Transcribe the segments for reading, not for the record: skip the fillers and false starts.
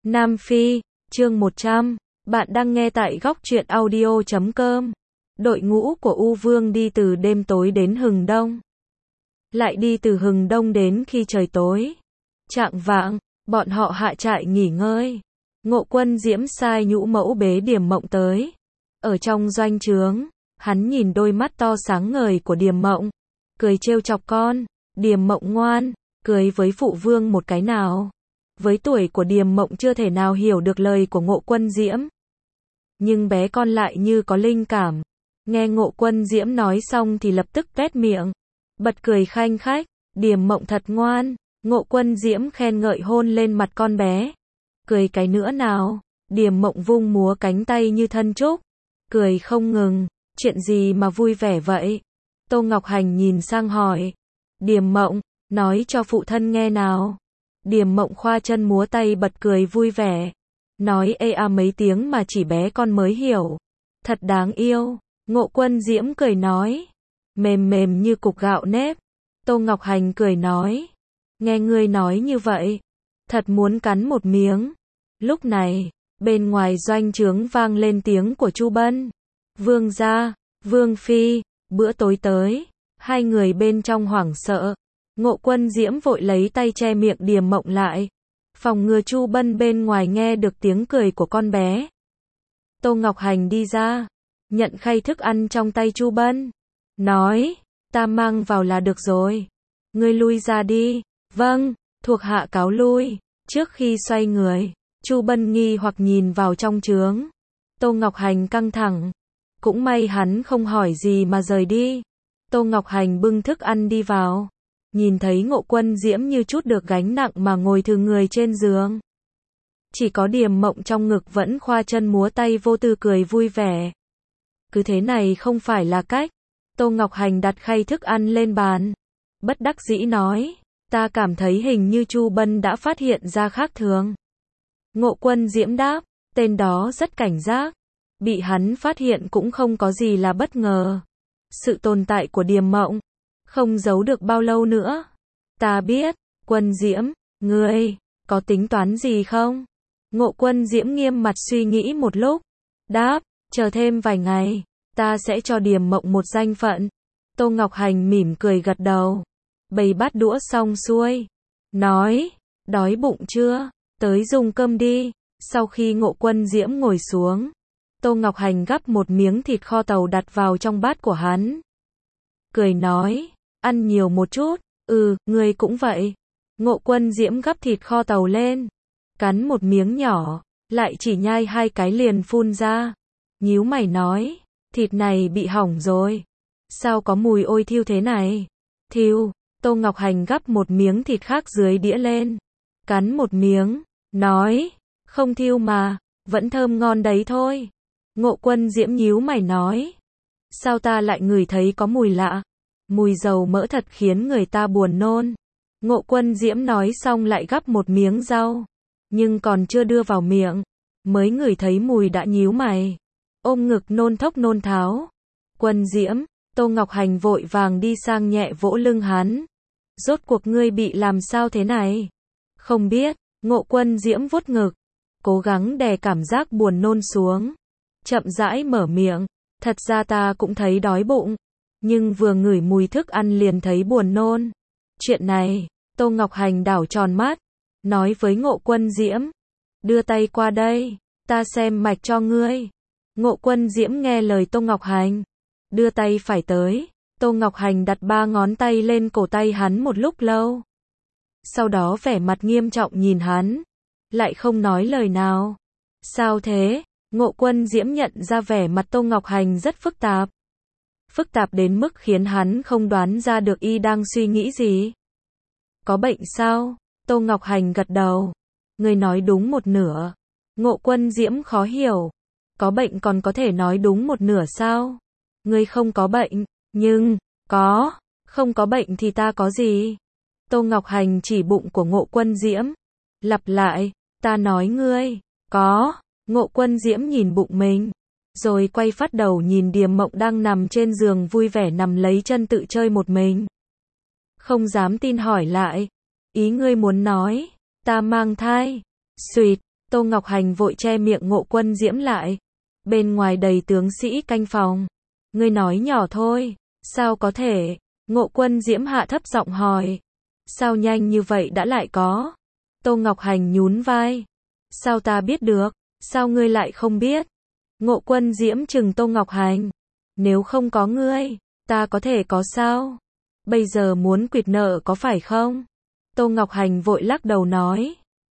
Nam Phi, chương 100. Bạn đang nghe tại góc truyện audio.com. Đội ngũ của U Vương đi từ đêm tối đến hừng đông. Lại đi từ hừng đông đến khi trời tối. Chạng vạng, bọn họ hạ trại nghỉ ngơi. Ngộ Quân Diễm sai nhũ mẫu bế Điềm Mộng tới. Ở trong doanh trướng, hắn nhìn đôi mắt to sáng ngời của Điềm Mộng. Cười trêu chọc con. Điềm Mộng ngoan, cười với phụ vương một cái nào. Với tuổi của Điềm Mộng chưa thể nào hiểu được lời của Ngộ Quân Diễm. Nhưng bé con lại như có linh cảm. Nghe Ngộ Quân Diễm nói xong thì lập tức tuét miệng. Bật cười khanh khách. Điềm Mộng thật ngoan. Ngộ Quân Diễm khen ngợi hôn lên mặt con bé. Cười cái nữa nào. Điềm Mộng vung múa cánh tay như thân trúc. Cười không ngừng. Chuyện gì mà vui vẻ vậy? Tô Ngọc Hành nhìn sang hỏi. Điềm Mộng, nói cho phụ thân nghe nào. Điềm Mộng khoa chân múa tay bật cười vui vẻ. Nói ê a mấy tiếng mà chỉ bé con mới hiểu. Thật đáng yêu. Ngộ Quân Diễm cười nói. Mềm mềm như cục gạo nếp. Tô Ngọc Hành cười nói. Nghe ngươi nói như vậy. Thật muốn cắn một miếng. Lúc này, bên ngoài doanh trướng vang lên tiếng của Chu Bân. Vương gia, Vương phi, bữa tối tới. Hai người bên trong hoảng sợ. Ngộ Quân Diễm vội lấy tay che miệng Điềm Mộng lại. Phòng ngừa Chu Bân bên ngoài nghe được tiếng cười của con bé. Tô Ngọc Hành đi ra. Nhận khay thức ăn trong tay Chu Bân. Nói. Ta mang vào là được rồi. Ngươi lui ra đi. Vâng. Thuộc hạ cáo lui. Trước khi xoay người. Chu Bân nghi hoặc nhìn vào trong trướng. Tô Ngọc Hành căng thẳng. Cũng may hắn không hỏi gì mà rời đi. Tô Ngọc Hành bưng thức ăn đi vào. Nhìn thấy Ngộ Quân Diễm như chút được gánh nặng mà ngồi thừ người trên giường. Chỉ có Điềm Mộng trong ngực vẫn khoa chân múa tay vô tư cười vui vẻ. Cứ thế này không phải là cách. Tô Ngọc Hành đặt khay thức ăn lên bàn. Bất đắc dĩ nói. Ta cảm thấy hình như Chu Bân đã phát hiện ra khác thường. Ngộ Quân Diễm đáp. Tên đó rất cảnh giác. Bị hắn phát hiện cũng không có gì là bất ngờ. Sự tồn tại của Điềm Mộng không giấu được bao lâu nữa. Ta biết. Quân Diễm, ngươi có tính toán gì không? Ngộ Quân Diễm nghiêm mặt suy nghĩ một lúc. Đáp, chờ thêm vài ngày, ta sẽ cho Điềm Mộng một danh phận. Tô Ngọc Hành mỉm cười gật đầu. Bày bát đũa xong xuôi. Nói, đói bụng chưa? Tới dùng cơm đi. Sau khi Ngộ Quân Diễm ngồi xuống, Tô Ngọc Hành gắp một miếng thịt kho tàu đặt vào trong bát của hắn. Cười nói, ăn nhiều một chút. Ngươi cũng vậy. Ngộ Quân Diễm gắp thịt kho tàu lên. Cắn một miếng nhỏ, lại chỉ nhai hai cái liền phun ra. Nhíu mày nói, thịt này bị hỏng rồi. Sao có mùi ôi thiêu thế này? Thiêu. Tô Ngọc Hành gắp một miếng thịt khác dưới đĩa lên. Cắn một miếng, nói, không thiêu mà, vẫn thơm ngon đấy thôi. Ngộ Quân Diễm nhíu mày nói, sao ta lại ngửi thấy có mùi lạ? Mùi dầu mỡ thật khiến người ta buồn nôn. Ngộ Quân Diễm nói xong lại gắp một miếng rau. Nhưng còn chưa đưa vào miệng, mới ngửi thấy mùi đã nhíu mày. Ôm ngực nôn thốc nôn tháo. Quân Diễm, Tô Ngọc Hành vội vàng đi sang nhẹ vỗ lưng hắn. Rốt cuộc ngươi bị làm sao thế này? Không biết. Ngộ Quân Diễm vuốt ngực. Cố gắng đè cảm giác buồn nôn xuống. Chậm rãi mở miệng. Thật ra ta cũng thấy đói bụng. Nhưng vừa ngửi mùi thức ăn liền thấy buồn nôn. Chuyện này, Tô Ngọc Hành đảo tròn mắt. Nói với Ngộ Quân Diễm. Đưa tay qua đây. Ta xem mạch cho ngươi. Ngộ Quân Diễm nghe lời Tô Ngọc Hành. Đưa tay phải tới. Tô Ngọc Hành đặt 3 ngón tay lên cổ tay hắn một lúc lâu. Sau đó vẻ mặt nghiêm trọng nhìn hắn. Lại không nói lời nào. Sao thế? Ngộ Quân Diễm nhận ra vẻ mặt Tô Ngọc Hành rất phức tạp. Phức tạp đến mức khiến hắn không đoán ra được y đang suy nghĩ gì. Có bệnh sao? Tô Ngọc Hành gật đầu. Ngươi nói đúng một nửa. Ngộ Quân Diễm khó hiểu. Có bệnh còn có thể nói đúng một nửa sao? Ngươi không có bệnh, nhưng, không có bệnh thì ta có gì? Tô Ngọc Hành chỉ bụng của Ngộ Quân Diễm. Lặp lại, ta nói ngươi, có. Ngộ Quân Diễm nhìn bụng mình. Rồi quay phát đầu nhìn Điềm Mộng đang nằm trên giường vui vẻ nằm lấy chân tự chơi một mình. Không dám tin hỏi lại. Ý ngươi muốn nói, ta mang thai. Xuyệt, Tô Ngọc Hành vội che miệng Ngộ Quân Diễm lại. Bên ngoài đầy tướng sĩ canh phòng. Ngươi nói nhỏ thôi, sao có thể? Ngộ Quân Diễm hạ thấp giọng hỏi. Sao nhanh như vậy đã lại có? Tô Ngọc Hành nhún vai. Sao ta biết được? Sao ngươi lại không biết? Ngộ Quân Diễm trừng Tô Ngọc Hành. Nếu không có ngươi, ta có thể có sao? Bây giờ muốn quỵt nợ có phải không? Tô Ngọc Hành vội lắc đầu nói.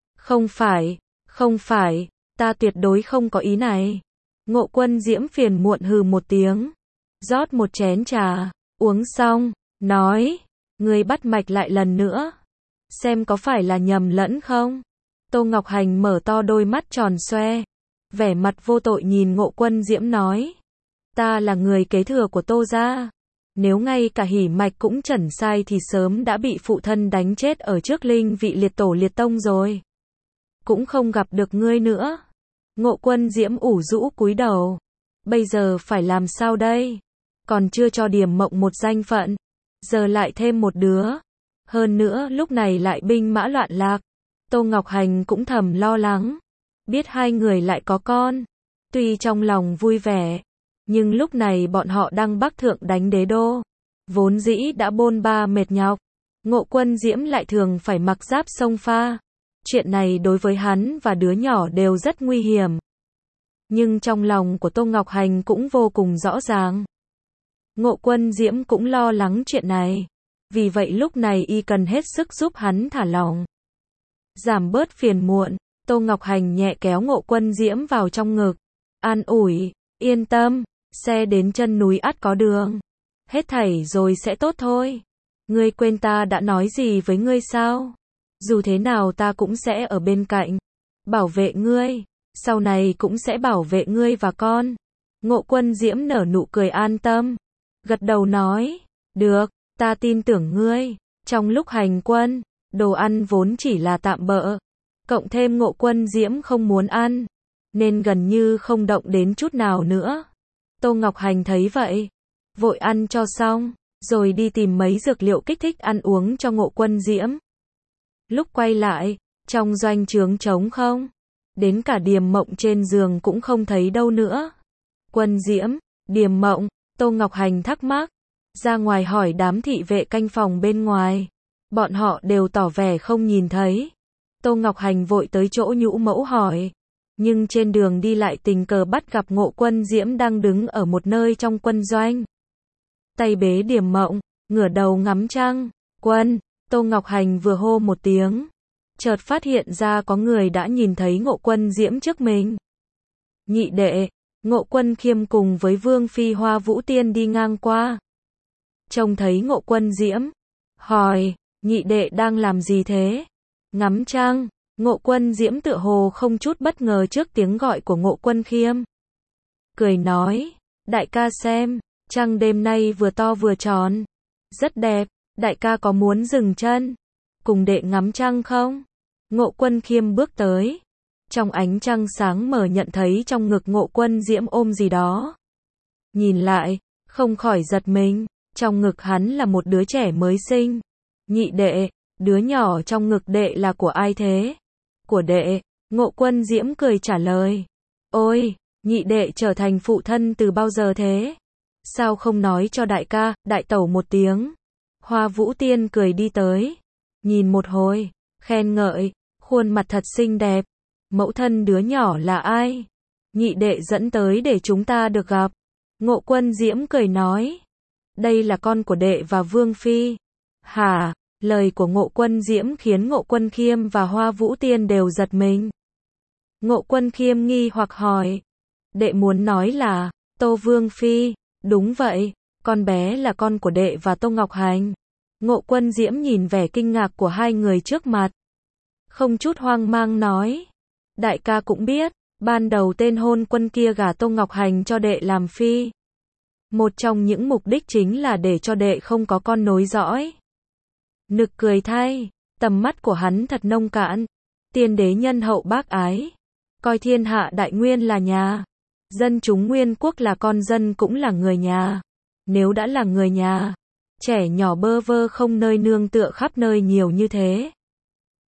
Không phải, ta tuyệt đối không có ý này. Ngộ Quân Diễm phiền muộn hừ một tiếng. Rót một chén trà, uống xong, nói. Ngươi bắt mạch lại lần nữa. Xem có phải là nhầm lẫn không? Tô Ngọc Hành mở to đôi mắt tròn xoe. Vẻ mặt vô tội nhìn Ngộ Quân Diễm nói. Ta là người kế thừa của Tô gia. Nếu ngay cả hỉ mạch cũng chẩn sai thì sớm đã bị phụ thân đánh chết ở trước linh vị liệt tổ liệt tông rồi. Cũng không gặp được ngươi nữa. Ngộ Quân Diễm ủ rũ cúi đầu. Bây giờ phải làm sao đây? Còn chưa cho Điềm Mộng một danh phận. Giờ lại thêm một đứa. Hơn nữa lúc này lại binh mã loạn lạc. Tô Ngọc Hành cũng thầm lo lắng. Biết hai người lại có con. Tuy trong lòng vui vẻ. Nhưng lúc này bọn họ đang bắc thượng đánh đế đô. Vốn dĩ đã bôn ba mệt nhọc. Ngộ Quân Diễm lại thường phải mặc giáp xông pha. Chuyện này đối với hắn và đứa nhỏ đều rất nguy hiểm. Nhưng trong lòng của Tô Ngọc Hành cũng vô cùng rõ ràng. Ngộ Quân Diễm cũng lo lắng chuyện này. Vì vậy lúc này y cần hết sức giúp hắn thả lỏng. Giảm bớt phiền muộn, Tô Ngọc Hành nhẹ kéo Ngộ Quân Diễm vào trong ngực. An ủi, yên tâm, xe đến chân núi ắt có đường. Hết thảy rồi sẽ tốt thôi. Ngươi quên ta đã nói gì với ngươi sao? Dù thế nào ta cũng sẽ ở bên cạnh. Bảo vệ ngươi. Sau này cũng sẽ bảo vệ ngươi và con. Ngộ Quân Diễm nở nụ cười an tâm. Gật đầu nói. Được, ta tin tưởng ngươi. Trong lúc hành quân, đồ ăn vốn chỉ là tạm bợ. Cộng thêm Ngộ Quân Diễm không muốn ăn. Nên gần như không động đến chút nào nữa. Tô Ngọc Hành thấy vậy. Vội ăn cho xong. Rồi đi tìm mấy dược liệu kích thích ăn uống cho Ngộ Quân Diễm. Lúc quay lại, trong doanh trướng trống không. Đến cả Điềm Mộng trên giường cũng không thấy đâu nữa. Quân Diễm, Điềm Mộng, Tô Ngọc Hành thắc mắc. Ra ngoài hỏi đám thị vệ canh phòng bên ngoài. Bọn họ đều tỏ vẻ không nhìn thấy. Tô Ngọc Hành vội tới chỗ Nhũ Mẫu hỏi. Nhưng trên đường đi lại tình cờ bắt gặp Ngộ Quân Diễm đang đứng ở một nơi trong quân doanh. Tay bế Điềm Mộng, ngửa đầu ngắm trăng. Quân, Tô Ngọc Hành vừa hô một tiếng. Chợt phát hiện ra có người đã nhìn thấy Ngộ Quân Diễm trước mình. Nhị đệ, Ngộ Quân Khiêm cùng với Vương Phi Hoa Vũ Tiên đi ngang qua. Trông thấy Ngộ Quân Diễm. Hỏi, nhị đệ đang làm gì thế? Ngắm trăng. Ngộ Quân Diễm tựa hồ không chút bất ngờ trước tiếng gọi của Ngộ Quân Khiêm. Cười nói, đại ca xem, trăng đêm nay vừa to vừa tròn. Rất đẹp, đại ca có muốn dừng chân? Cùng đệ ngắm trăng không? Ngộ Quân Khiêm bước tới. Trong ánh trăng sáng mở nhận thấy trong ngực Ngộ Quân Diễm ôm gì đó. Nhìn lại, không khỏi giật mình, trong ngực hắn là một đứa trẻ mới sinh. Nhị đệ, đứa nhỏ trong ngực đệ là của ai thế? Của đệ, Ngộ Quân Diễm cười trả lời. Ôi, nhị đệ trở thành phụ thân từ bao giờ thế? Sao không nói cho đại ca, đại tẩu một tiếng? Hoa Vũ Tiên cười đi tới. Nhìn một hồi, khen ngợi, khuôn mặt thật xinh đẹp. Mẫu thân đứa nhỏ là ai? Nhị đệ dẫn tới để chúng ta được gặp. Ngộ Quân Diễm cười nói. Đây là con của đệ và Vương Phi. Hả? Lời của Ngộ Quân Diễm khiến Ngộ Quân Khiêm và Hoa Vũ Tiên đều giật mình. Ngộ Quân Khiêm nghi hoặc hỏi. Đệ muốn nói là, Tô Vương Phi. Đúng vậy, con bé là con của đệ và Tô Ngọc Hành. Ngộ Quân Diễm nhìn vẻ kinh ngạc của hai người trước mặt. Không chút hoang mang nói. Đại ca cũng biết, ban đầu tên hôn quân kia gả Tô Ngọc Hành cho đệ làm phi. Một trong những mục đích chính là để cho đệ không có con nối dõi. Nực cười thay, tầm mắt của hắn thật nông cạn. Tiên đế nhân hậu bác ái. Coi thiên hạ đại nguyên là nhà. Dân chúng nguyên quốc là con dân cũng là người nhà. Nếu đã là người nhà, trẻ nhỏ bơ vơ không nơi nương tựa khắp nơi nhiều như thế.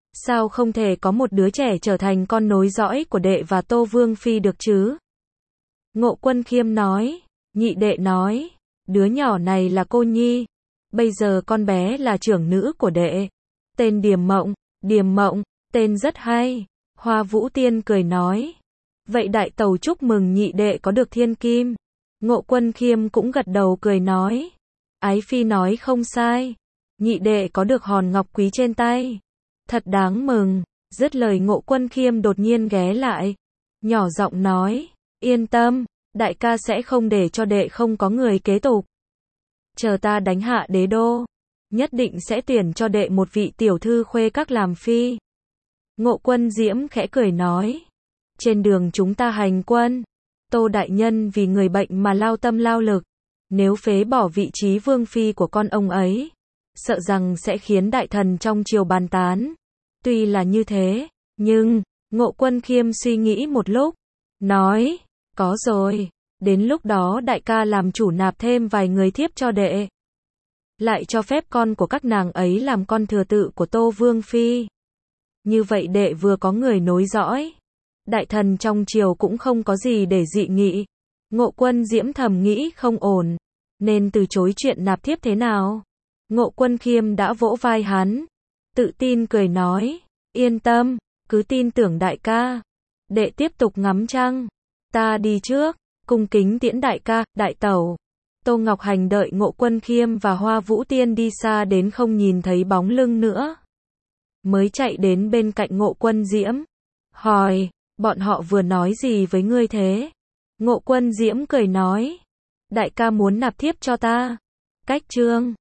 Sao không thể có một đứa trẻ trở thành con nối dõi của đệ và Tô Vương Phi được chứ? Ngộ Quân Khiêm nói. Nhị đệ nói, đứa nhỏ này là cô nhi. Bây giờ con bé là trưởng nữ của đệ. Tên Điềm Mộng, tên rất hay. Hoa Vũ Tiên cười nói. Vậy đại tẩu chúc mừng nhị đệ có được thiên kim. Ngộ Quân Khiêm cũng gật đầu cười nói. Ái Phi nói không sai. Nhị đệ có được hòn ngọc quý trên tay. Thật đáng mừng. Dứt lời Ngộ Quân Khiêm đột nhiên ghé lại. Nhỏ giọng nói. Yên tâm, đại ca sẽ không để cho đệ không có người kế tục. Chờ ta đánh hạ đế đô, nhất định sẽ tuyển cho đệ một vị tiểu thư khuê các làm phi. Ngộ Quân Diễm khẽ cười nói. Trên đường chúng ta hành quân, Tô đại nhân vì người bệnh mà lao tâm lao lực. Nếu phế bỏ vị trí vương phi của con ông ấy, sợ rằng sẽ khiến đại thần trong triều bàn tán. Tuy là như thế, nhưng, Ngộ Quân Khiêm suy nghĩ một lúc, nói, có rồi, đến lúc đó đại ca làm chủ nạp thêm vài người thiếp cho đệ. Lại cho phép con của các nàng ấy làm con thừa tự của Tô Vương Phi. Như vậy đệ vừa có người nối dõi. Đại thần trong triều cũng không có gì để dị nghị. Ngộ Quân Diễm thầm nghĩ không ổn, nên từ chối chuyện nạp thiếp thế nào. Ngộ Quân Khiêm đã vỗ vai hắn, tự tin cười nói, yên tâm, cứ tin tưởng đại ca. Đệ tiếp tục ngắm trăng, ta đi trước, cung kính tiễn đại ca, đại tẩu. Tô Ngọc Hành đợi Ngộ Quân Khiêm và Hoa Vũ Tiên đi xa đến không nhìn thấy bóng lưng nữa, mới chạy đến bên cạnh Ngộ Quân Diễm, hỏi, bọn họ vừa nói gì với ngươi thế? Ngộ Quân Diễm cười nói, đại ca muốn nạp thiếp cho ta. Cách chương